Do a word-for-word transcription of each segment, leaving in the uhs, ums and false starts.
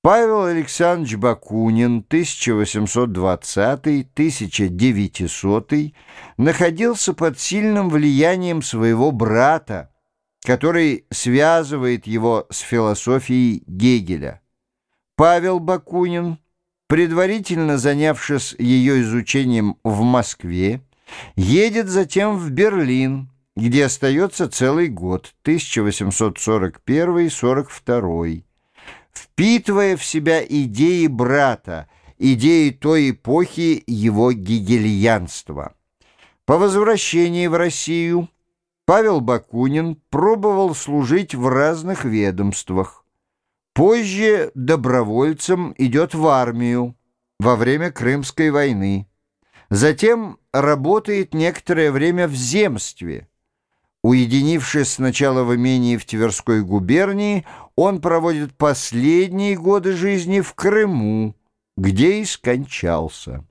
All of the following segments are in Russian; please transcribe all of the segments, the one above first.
Павел Александрович Бакунин, тысяча восемьсот двадцатый — тысяча девятисотый, находился под сильным влиянием своего брата, который связывает его с философией Гегеля. Павел Бакунин, предварительно занявшись ее изучением в Москве, едет затем в Берлин, где остается целый год, тысяча восемьсот сорок первый — сорок второй, впитывая в себя идеи брата, идеи той эпохи его гегельянства. По возвращении в Россию Павел Бакунин пробовал служить в разных ведомствах. Позже добровольцем идет в армию во время Крымской войны. Затем работает некоторое время в земстве. Уединившись сначала в имении в Тверской губернии, он проводит последние годы жизни в Крыму, где и скончался.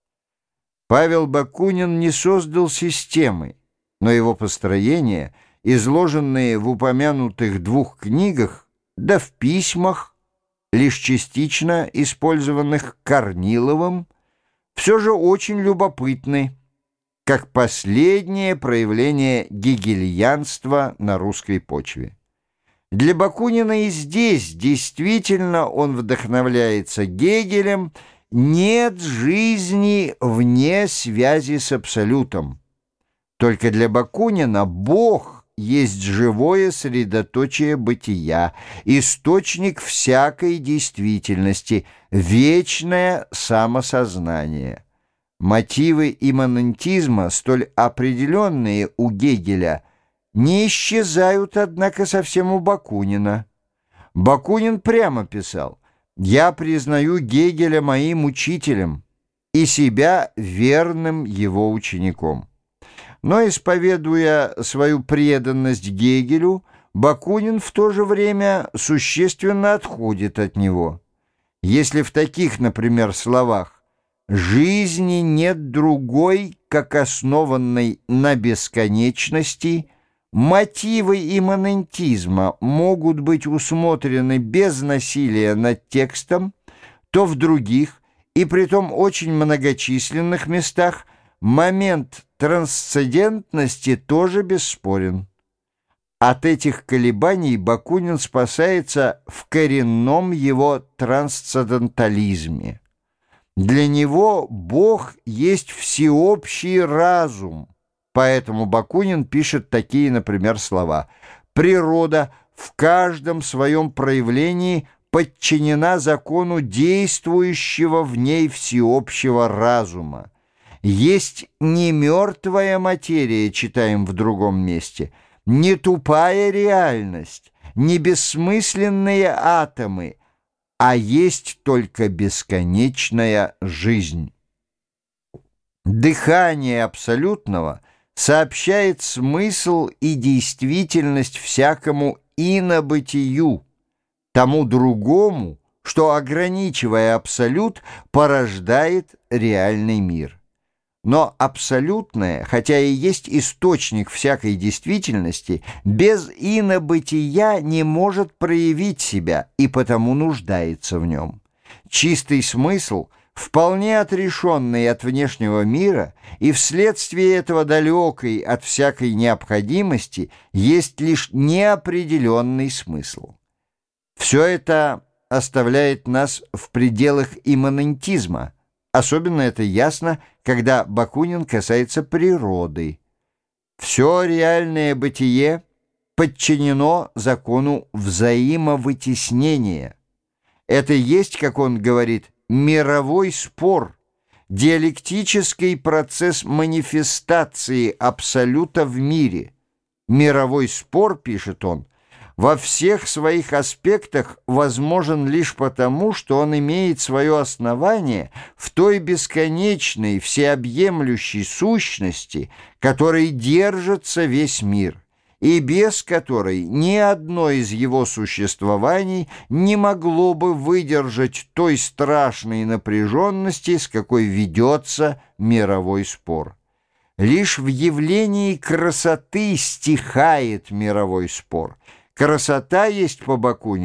Павел Бакунин не создал системы, но его построения, изложенные в упомянутых двух книгах, да в письмах, лишь частично использованных Корниловым, все же очень любопытны, как последнее проявление гегельянства на русской почве. Для Бакунина и здесь действительно он вдохновляется Гегелем. Нет жизни вне связи с абсолютом. Только для Бакунина Бог есть живое средоточие бытия, источник всякой действительности, вечное самосознание. Мотивы имманентизма, столь определенные у Гегеля, не исчезают, однако, совсем у Бакунина. Бакунин прямо писал: «Я признаю Гегеля моим учителем и себя верным его учеником». Но, исповедуя свою преданность Гегелю, Бакунин в то же время существенно отходит от него. Если в таких, например, словах «жизни нет другой, как основанной на бесконечности», мотивы имманентизма могут быть усмотрены без насилия над текстом, то в других, и притом очень многочисленных местах, момент трансцендентности тоже бесспорен. От этих колебаний Бакунин спасается в коренном его трансцендентализме. Для него Бог есть всеобщий разум, поэтому Бакунин пишет такие, например, слова: «Природа в каждом своем проявлении подчинена закону действующего в ней всеобщего разума. Есть не мертвая материя», читаем в другом месте, «не тупая реальность, не бессмысленные атомы, а есть только бесконечная жизнь». Дыхание абсолютного сообщает смысл и действительность всякому инобытию, тому другому, что, ограничивая абсолют, порождает реальный мир. Но абсолютное, хотя и есть источник всякой действительности, без инобытия не может проявить себя и потому нуждается в нем. Чистый смысл, вполне отрешенный от внешнего мира и вследствие этого далекий от всякой необходимости, есть лишь неопределенный смысл. Все это оставляет нас в пределах имманентизма. Особенно это ясно, когда Бакунин касается природы. Все реальное бытие подчинено закону взаимовытеснения. Это есть, как он говорит, мировой спор, диалектический процесс манифестации абсолюта в мире. Мировой спор, пишет он, во всех своих аспектах возможен лишь потому, что он имеет свое основание в той бесконечной, всеобъемлющей сущности, которой держится весь мир, и без которой ни одно из его существований не могло бы выдержать той страшной напряженности, с какой ведется мировой спор. Лишь в явлении красоты стихает мировой спор. Красота есть по Бакунину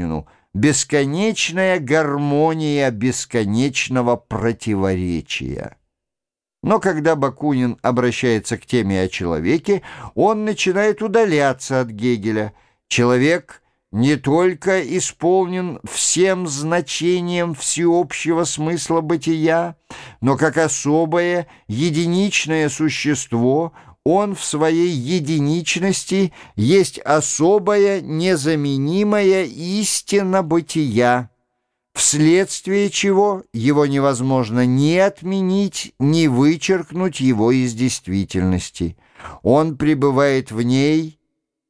бесконечная гармония бесконечного противоречия. Но когда Бакунин обращается к теме о человеке, он начинает удаляться от Гегеля. Человек не только исполнен всем значением всеобщего смысла бытия, но как особое единичное существо он в своей единичности есть особая незаменимая истина бытия, вследствие чего его невозможно ни отменить, ни вычеркнуть его из действительности. Он пребывает в ней,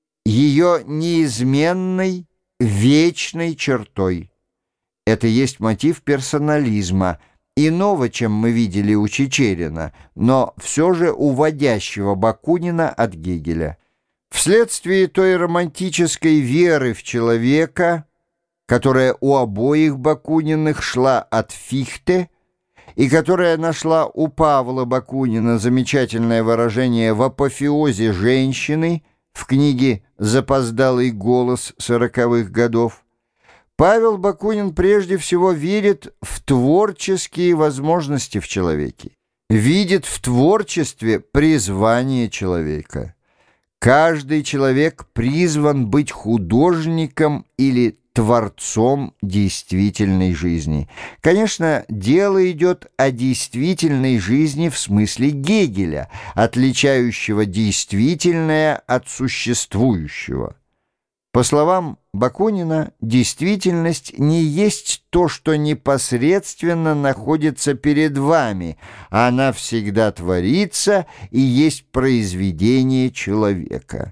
ее неизменной, вечной чертой. Это есть мотив персонализма, иного, чем мы видели у Чичерина, но все же уводящего Бакунина от Гегеля. Вследствие той романтической веры в человека, которая у обоих Бакуниных шла от Фихте и которая нашла у Павла Бакунина замечательное выражение в апофеозе женщины в книге «Запоздалый голос сороковых годов», Павел Бакунин прежде всего верит в творческие возможности в человеке, видит в творчестве призвание человека. Каждый человек призван быть художником или творцом действительной жизни. Конечно, дело идет о действительной жизни в смысле Гегеля, отличающего действительное от существующего. По словам Бакунина, действительность не есть то, что непосредственно находится перед вами, она всегда творится и есть произведение человека.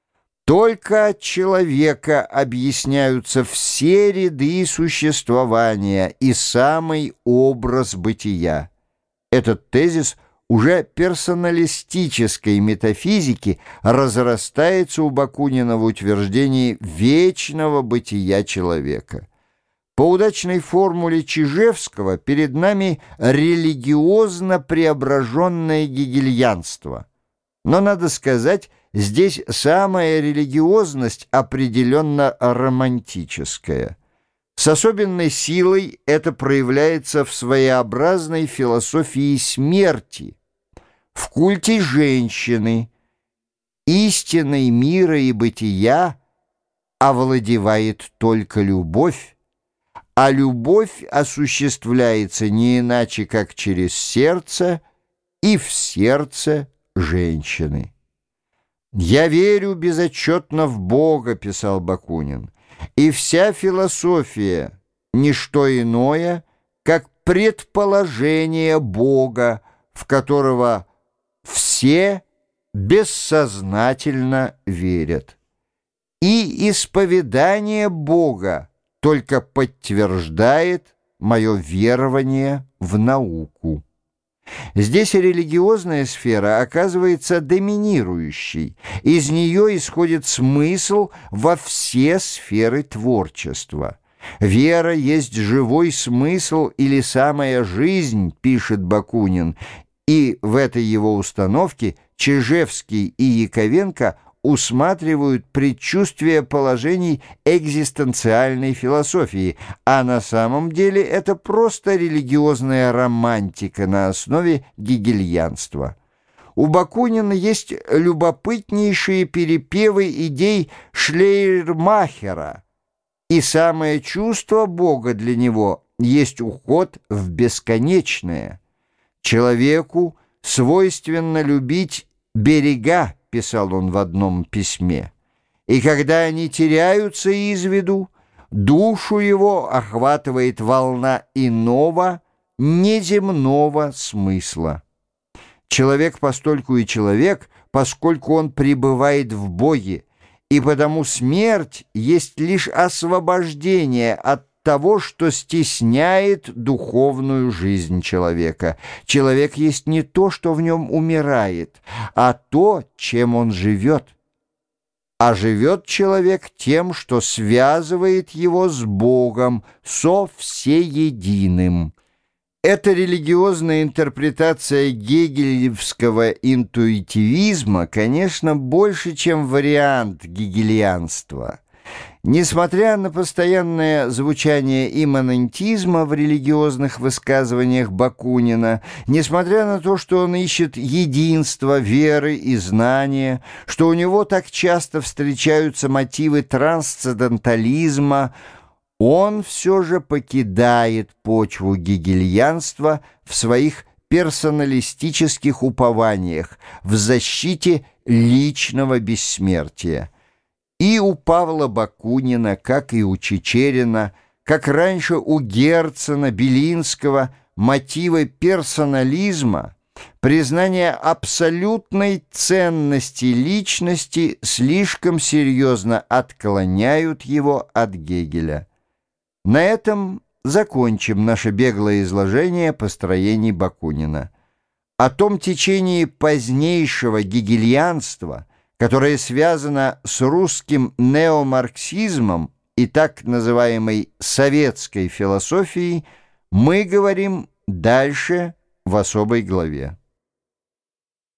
Только от человека объясняются все ряды существования и самый образ бытия. Этот тезис уже персоналистической метафизики разрастается у Бакунина в утверждении вечного бытия человека. По удачной формуле Чижевского перед нами религиозно преображенное гегельянство. Но, надо сказать, здесь самая религиозность определенно романтическая. С особенной силой это проявляется в своеобразной философии смерти, в культе женщины. Истиной мира и бытия овладевает только любовь, а любовь осуществляется не иначе, как через сердце и в сердце женщины. «Я верю безотчетно в Бога», — писал Бакунин, «и вся философия — ничто иное, как предположение Бога, в которого все бессознательно верят. И исповедание Бога только подтверждает мое верование в науку». Здесь религиозная сфера оказывается доминирующей, из нее исходит смысл во все сферы творчества. «Вера есть живой смысл или самая жизнь», — пишет Бакунин, и в этой его установке Чижевский и Яковенко усматривают предчувствие положений экзистенциальной философии, а на самом деле это просто религиозная романтика на основе гегельянства. У Бакунина есть любопытнейшие перепевы идей Шлейермахера, и самое чувство Бога для него есть уход в бесконечное. Человеку свойственно любить берега, писал он в одном письме, и когда они теряются из виду, душу его охватывает волна иного, неземного смысла. Человек постольку и человек, поскольку он пребывает в Боге, и потому смерть есть лишь освобождение от того, что стесняет духовную жизнь человека. Человек есть не то, что в нем умирает, а то, чем он живет. А живет человек тем, что связывает его с Богом, со всеединым. Эта религиозная интерпретация гегелевского интуитивизма, конечно, больше, чем вариант гегельянства. Несмотря на постоянное звучание имманентизма в религиозных высказываниях Бакунина, несмотря на то, что он ищет единства, веры и знания, что у него так часто встречаются мотивы трансцендентализма, он все же покидает почву гегельянства в своих персоналистических упованиях, в защите личного бессмертия. И у Павла Бакунина, как и у Чичерина, как раньше у Герцена, Белинского, мотивы персонализма, признание абсолютной ценности личности слишком серьезно отклоняют его от Гегеля. На этом закончим наше беглое изложение построений Бакунина. О том течении позднейшего гегельянства, которое связано с русским неомарксизмом и так называемой советской философией, мы говорим дальше в особой главе.